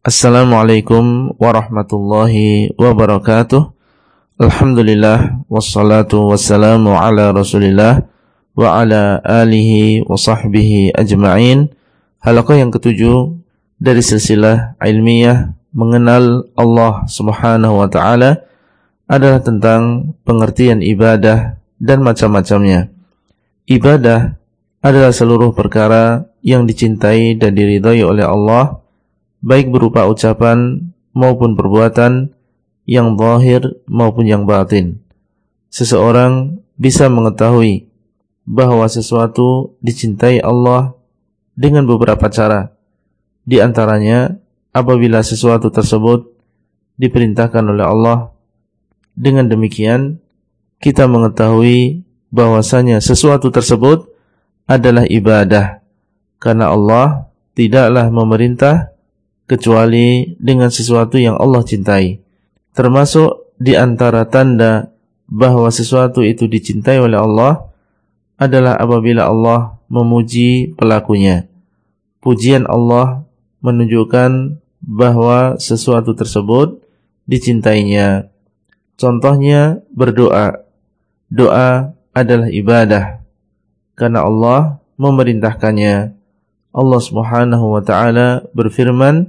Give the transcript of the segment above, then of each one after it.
Assalamualaikum warahmatullahi wabarakatuh. Alhamdulillah wassalatu wassalamu ala Rasulillah wa ala alihi wa sahbihi ajma'in. Halaqah yang ketujuh dari silsilah ilmiah mengenal Allah Subhanahu wa taala adalah tentang pengertian ibadah dan macam-macamnya. Ibadah adalah seluruh perkara yang dicintai dan diridhai oleh Allah, baik berupa ucapan maupun perbuatan, yang zahir maupun yang batin. Seseorang bisa mengetahui bahwa sesuatu dicintai Allah dengan beberapa cara. Di antaranya, apabila sesuatu tersebut diperintahkan oleh Allah. Dengan demikian, kita mengetahui bahwasanya sesuatu tersebut adalah ibadah, karena Allah tidaklah memerintah kecuali dengan sesuatu yang Allah cintai. Termasuk di antara tanda bahwa sesuatu itu dicintai oleh Allah adalah apabila Allah memuji pelakunya. Pujian Allah menunjukkan bahwa sesuatu tersebut dicintainya. Contohnya berdoa. Doa adalah ibadah karena Allah memerintahkannya. Allah Subhanahu wa taala berfirman,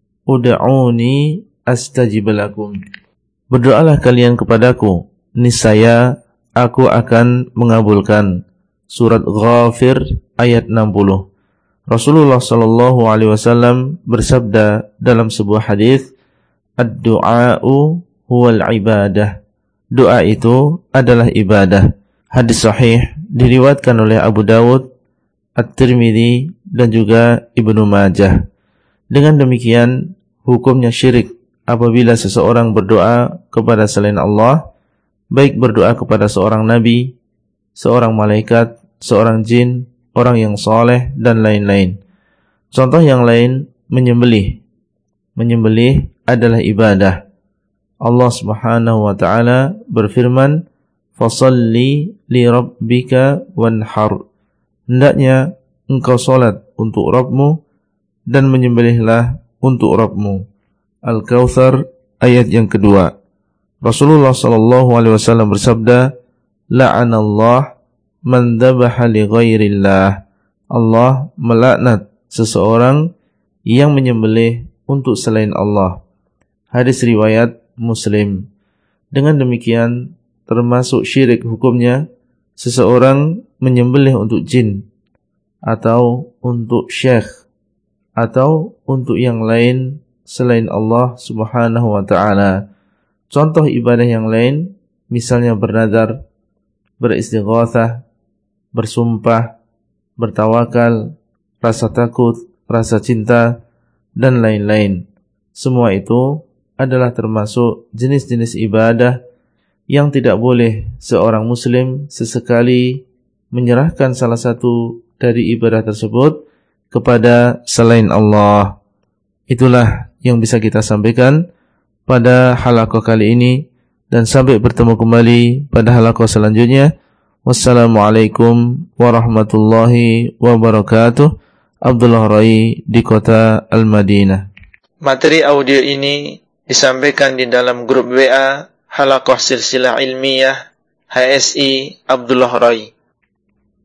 "Ud'uni astajib lakum." Berdoalah kalian kepadaku, niscaya aku akan mengabulkan. Surat Ghafir ayat 60. Rasulullah sallallahu alaihi wasallam bersabda dalam sebuah hadis, "Ad-du'a'u huwal ibadah." Doa itu adalah ibadah. Hadis sahih diriwayatkan oleh Abu Dawud, At-Tirmidzi dan juga Ibnu Majah. Dengan demikian, hukumnya syirik apabila seseorang berdoa kepada selain Allah, baik berdoa kepada seorang nabi, seorang malaikat, seorang jin, orang yang soleh, dan lain-lain. Contoh yang lain, menyembelih. Menyembelih adalah ibadah. Allah Subhanahu wa taala berfirman, "Fashalli li rabbika wanhar." Hendaknya engkau salat untuk Rabbmu dan menyembelihlah untuk Rabbmu. Al-Kautsar ayat yang kedua. Rasulullah sallallahu alaihi wasallam bersabda, "La'anallah man dzabaha li ghairillah." Allah melaknat seseorang yang menyembelih untuk selain Allah. Hadis riwayat Muslim. Dengan demikian, termasuk syirik hukumnya seseorang menyembelih untuk jin atau untuk syekh atau untuk yang lain selain Allah Subhanahu wa taala. Contoh ibadah yang lain misalnya bernadar, beristighatsah, bersumpah, bertawakal, rasa takut, rasa cinta, dan lain-lain. Semua itu adalah termasuk jenis-jenis ibadah yang tidak boleh seorang muslim sesekali menyerahkan salah satu dari ibadah tersebut kepada selain Allah. Itulah yang bisa kita sampaikan pada halaqah kali ini, dan sampai bertemu kembali pada halaqah selanjutnya. Wassalamualaikum warahmatullahi wabarakatuh. Abdullah Rai di kota Al-Madinah. Materi audio ini disampaikan di dalam grup WA Halaqah Silsilah Ilmiah HSI Abdullah Rai.